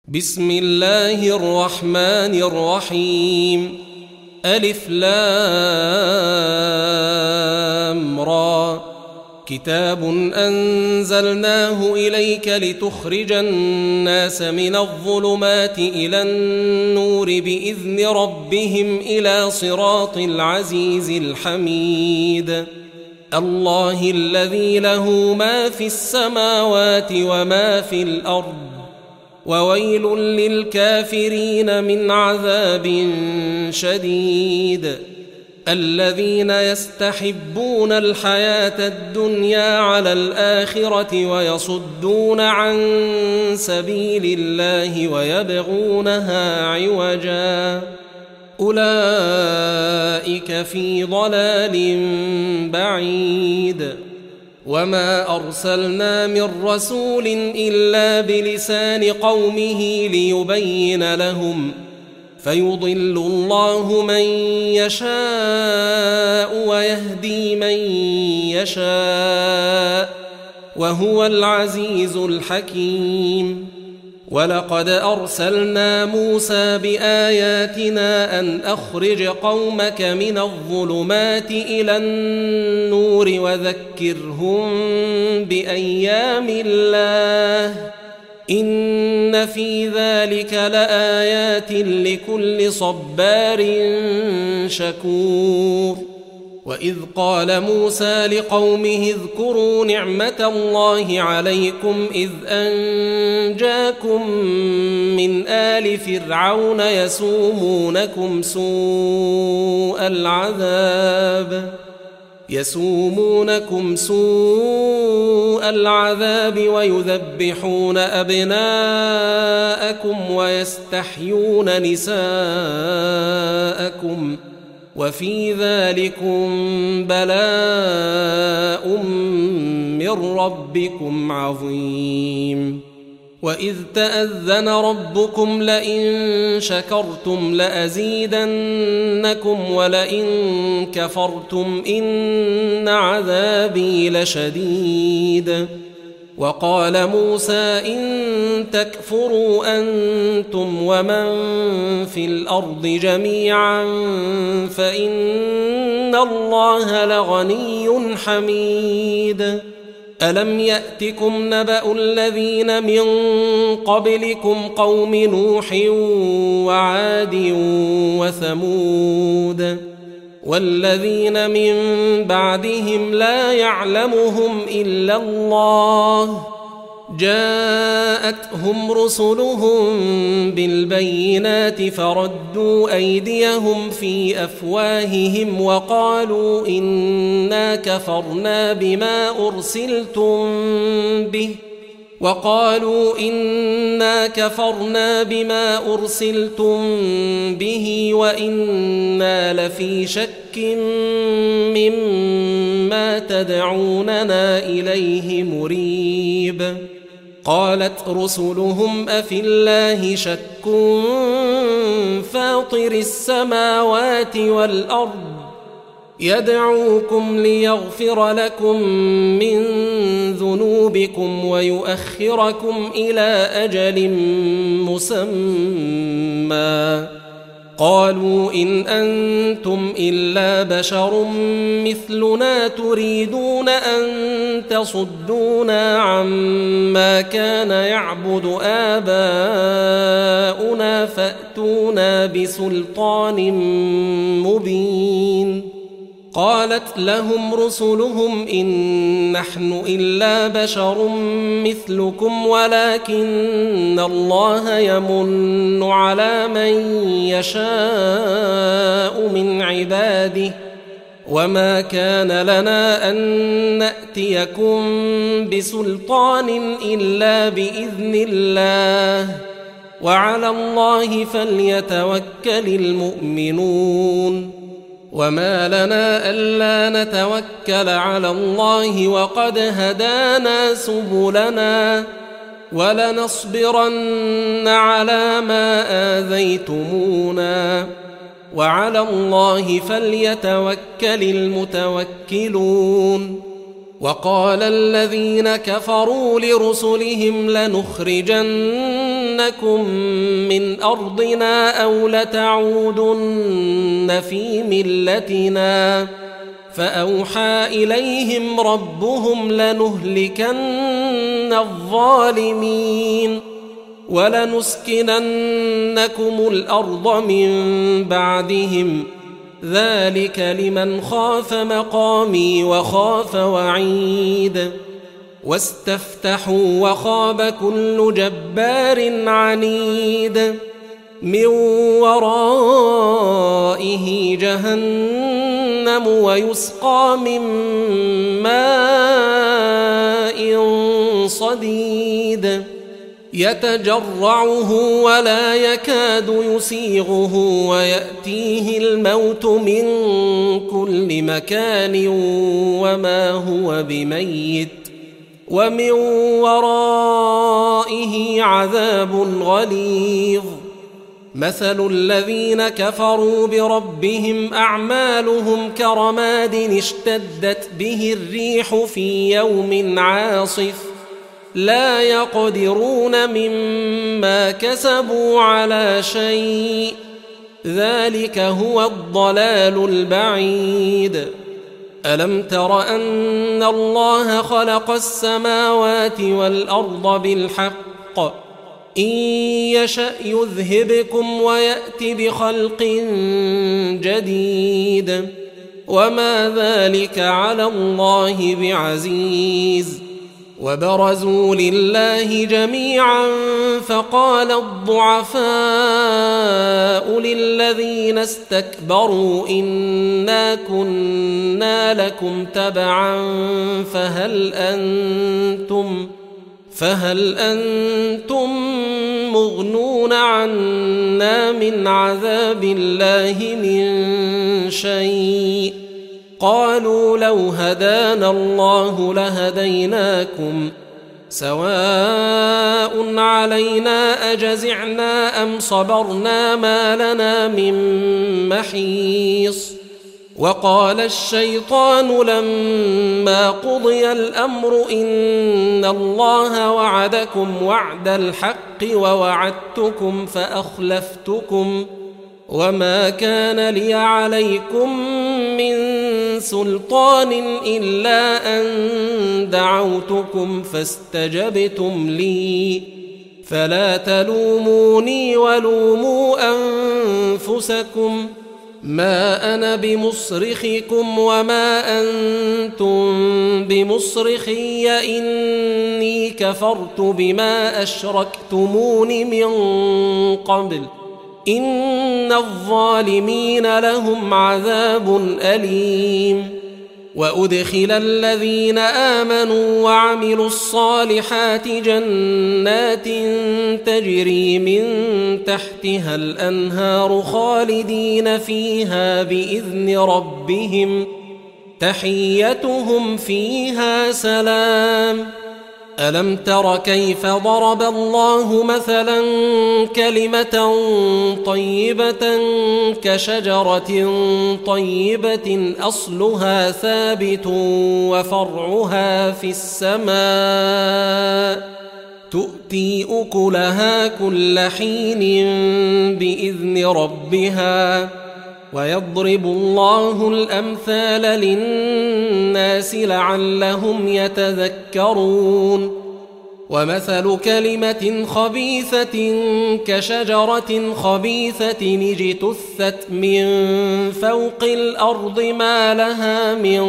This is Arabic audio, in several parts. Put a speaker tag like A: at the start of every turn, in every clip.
A: بسم الله الرحمن الرحيم. ألف لام را. كتاب أنزلناه إليك لتخرج الناس من الظلمات إلى النور بإذن ربهم إلى صراط العزيز الحميد. الله الذي له ما في السماوات وما في الأرض، وويل للكافرين من عذاب شديد. الذين يستحبون الحياة الدنيا على الآخرة ويصدون عن سبيل الله ويبغونها عوجا، أولئك في ضلال بعيد. وما أرسلنا من رسول إلا بلسان قومه ليبين لهم، فيضل الله من يشاء ويهدي من يشاء، وهو العزيز الحكيم. ولقد أرسلنا موسى بآياتنا أن أخرج قومك من الظلمات إلى النور وذكرهم بأيام الله، إن في ذلك لآيات لكل صبار شكور. وإذ قال موسى لقومه اذكروا نعمة الله عليكم إذ أنجاكم من آل فرعون يسومونكم سوء العذاب ويذبحون أبناءكم ويستحيون نساءكم، وفي ذلكم بلاء من ربكم عظيم. وإذ تأذن ربكم لئن شكرتم لأزيدنكم ولئن كفرتم إن عذابي لشديد. وقال موسى إن تكفروا أنتم ومن في الأرض جميعا فإن الله لغني حميد. ألم يأتكم نبأ الذين من قبلكم قوم نوح وعاد وثمود والذين من بعدهم لا يعلمهم إلا الله، جاءتهم رسلهم بالبينات فردوا أيديهم في أفواههم وقالوا إنا كفرنا بما أرسلتم به وإنا لفي شك مما تدعوننا إليه مريب. قالت رسلهم أفي الله شك فاطر السماوات والأرض يدعوكم ليغفر لكم من ذنوبكم ويؤخركم إلى أجل مسمى. قالوا إن أنتم إلا بشر مثلنا تريدون أن تصدونا عما كان يعبد آباؤنا فأتونا بسلطان مبين. قالت لهم رسلهم إن نحن إلا بشر مثلكم ولكن الله يمن على من يشاء من عباده، وما كان لنا أن نأتيكم بسلطان إلا بإذن الله، وعلى الله فليتوكل المؤمنون. وما لنا ألا نتوكل على الله وقد هدانا سبلنا ولنصبرن على ما آذيتمونا، وعلى الله فليتوكل المتوكلون. وقال الذين كفروا لرسلهم لنخرجن لنخرجنكم من أرضنا أو لتعودن في ملتنا فأوحى إليهم ربهم لنهلكن الظالمين ولنسكننكم الأرض من بعدهم ذلك لمن خاف مقامي وخاف وعيد واستفتحوا وخاب كل جبار عنيد من ورائه جهنم ويسقى من ماء صديد يتجرعه ولا يكاد يسيغه ويأتيه الموت من كل مكان وما هو بميت ومن ورائه عذاب غليظ مثل الذين كفروا بربهم أعمالهم كرماد اشتدت به الريح في يوم عاصف لا يقدرون مما كسبوا على شيء ذلك هو الضلال البعيد ألم تر أن الله خلق السماوات والأرض بالحق إن يشأ يذهبكم ويأت بخلق جديد وما ذلك على الله بعزيز وبرزوا لله جميعا فقال الضعفاء للذين استكبروا إنا كنا لكم تبعا فهل أنتم مغنون عنا من عذاب الله من شيء قالوا لو هدانا الله لهديناكم سواء علينا أجزعنا أم صبرنا ما لنا من محيص وقال الشيطان لما قضي الأمر إن الله وعدكم وعد الحق ووعدتكم فأخلفتكم وما كان لي عليكم من سلطان إلا أن دعوتكم فاستجبتم لي فلا تلوموني ولوموا أنفسكم ما أنا بمصرخكم وما أنتم بمصرخي إني كفرت بما أشركتمون من قبل إن الظالمين لهم عذاب أليم وأدخل الذين آمنوا وعملوا الصالحات جنات تجري من تحتها الأنهار خالدين فيها بإذن ربهم تحيتهم فيها سلام ألم تر كيف ضرب الله مثلا كلمة طيبة كشجرة طيبة أصلها ثابت وفرعها في السماء تؤتي أكلها كل حين بإذن ربها ويضرب الله الأمثال للناس لعلهم يتذكرون ومثل كلمة خبيثة كشجرة خبيثة اجتثت من فوق الأرض ما لها من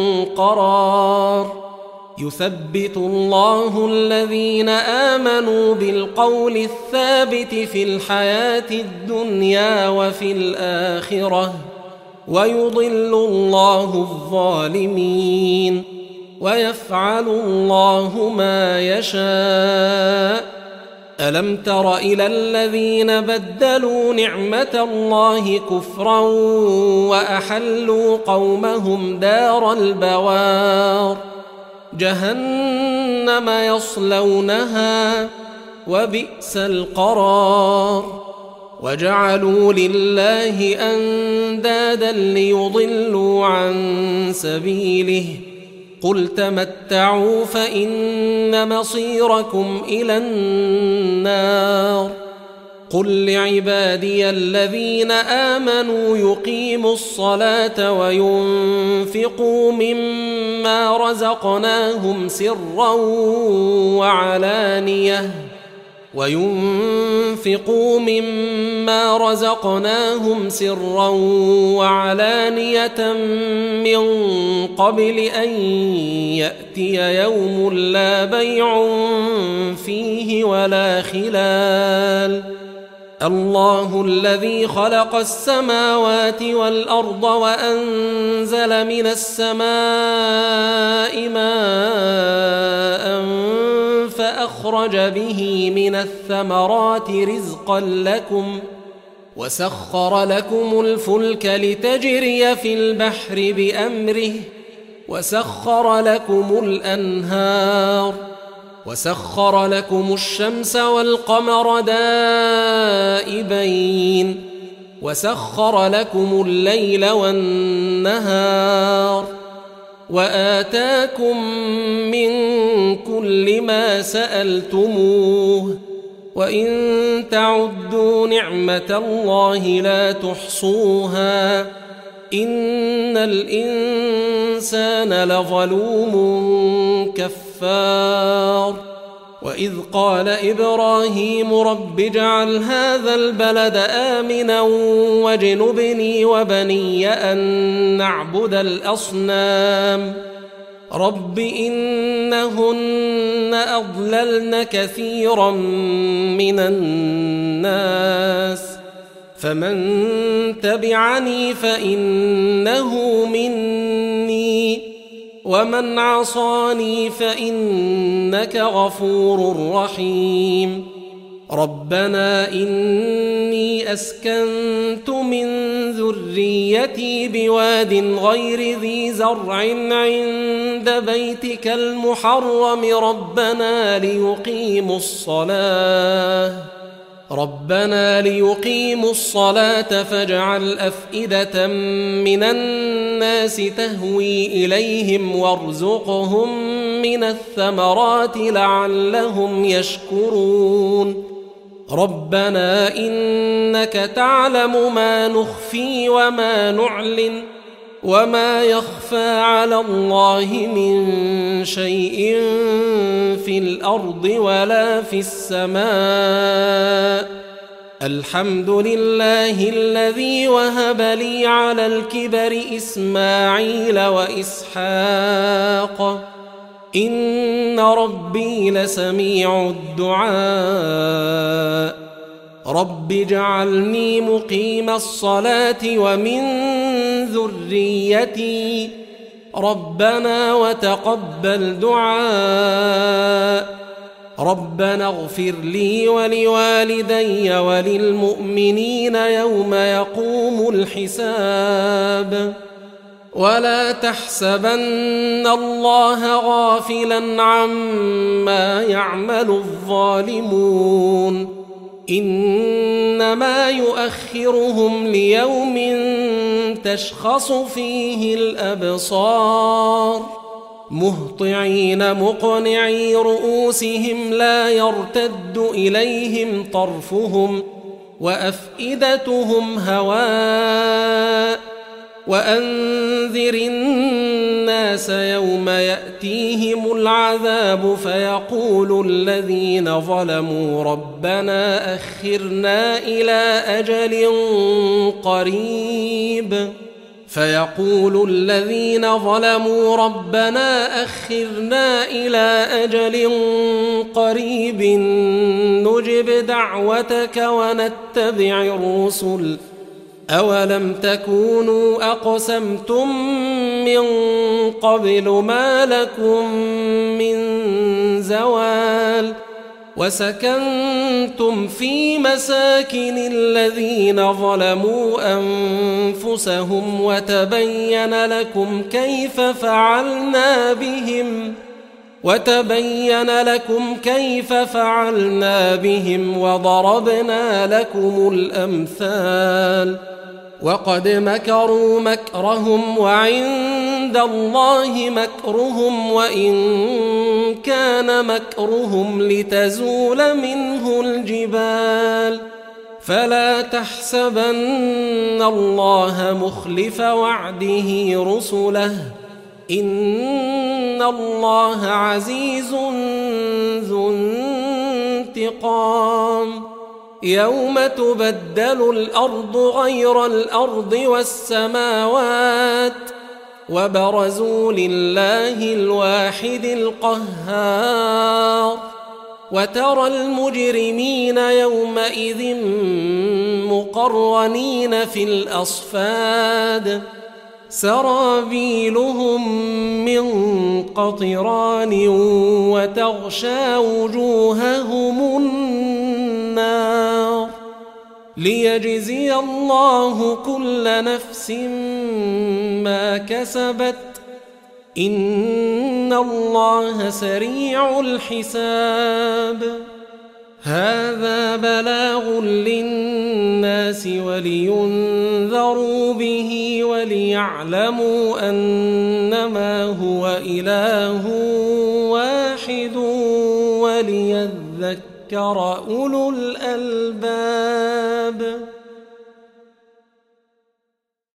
A: قرار يثبت الله الذين آمنوا بالقول الثابت في الحياة الدنيا وفي الآخرة ويضل الله الظالمين ويفعل الله ما يشاء ألم تر إلى الذين بدلوا نعمة الله كفرا وأحلوا قومهم دار البوار جهنم يصلونها وبئس القرار وجعلوا لله أندادا ليضلوا عن سبيله قل تمتعوا فإن مصيركم إلى النار قل لعبادي الذين آمنوا يقيموا الصلاة وينفقوا مما رزقناهم سرا وعلانية من قبل أن يأتي يوم لا بيع فيه ولا خلال الله الذي خلق السماوات والأرض وأنزل من السماء ماء فأخرج به من الثمرات رزقا لكم وسخر لكم الفلك لتجري في البحر بأمره وسخر لكم الأنهار وسخر لكم الشمس والقمر دائبين وسخر لكم الليل والنهار وآتاكم من كل ما سألتموه وإن تعدوا نعمة الله لا تحصوها إن الإنسان لظلوم كفار وإذ قال إبراهيم رب اجعل هذا البلد آمنا واجنبني وبني أن نعبد الأصنام رب إنهن أضللن كثيرا من الناس فمن تبعني فإنه مني ومن عصاني فإنك غفور رحيم ربنا إني أسكنت من ذريتي بواد غير ذي زرع عند بيتك المحرم ربنا ليقيموا الصلاة فاجعل أفئدة من الناس تهوي إليهم وارزقهم من الثمرات لعلهم يشكرون ربنا إنك تعلم ما نخفي وما نعلن وما يخفى على الله من شيء في الأرض ولا في السماء الحمد لله الذي وهب لي على الكبر إسماعيل وإسحاق إن ربي لسميع الدعاء رب اجعلني مقيم الصلاة ومن ذريتي ربنا وتقبل دعاء ربنا اغفر لي ولوالدي وللمؤمنين يوم يقوم الحساب ولا تحسبن الله غافلا عما يعمل الظالمون إنما يؤخرهم ليوم تشخص فيه الأبصار مهطعين مقنعي رؤوسهم لا يرتد إليهم طرفهم وأفئدتهم هواء وأنذر الناس يوم يأتيهم العذاب فيقول الذين ظلموا ربنا أخرنا إلى أجل قريب نجب دعوتك ونتبع الرسل أولم تكونوا أقسمتم من قبل ما لكم من زوال وسكنتم في مساكن الذين ظلموا أنفسهم وتبين لكم كيف فعلنا بهم وضربنا لكم الأمثال وقد مكروا مكرهم وعند عند الله مكرهم وإن كان مكرهم لتزول منه الجبال فلا تحسبن الله مخلف وعده رسله إن الله عزيز ذو انتقام يوم تبدل الأرض غير الأرض والسماوات وبرزوا لله الواحد القهار وترى المجرمين يومئذ مقرنين في الأصفاد سرابيلهم من قطران وتغشى وجوههم النار ليجزي الله كل نفس ما كسبت إن الله سريع الحساب هذا بلاغ للناس ولينذروا به وليعلموا أنما هو إله واحد وليذكر أولو الألباب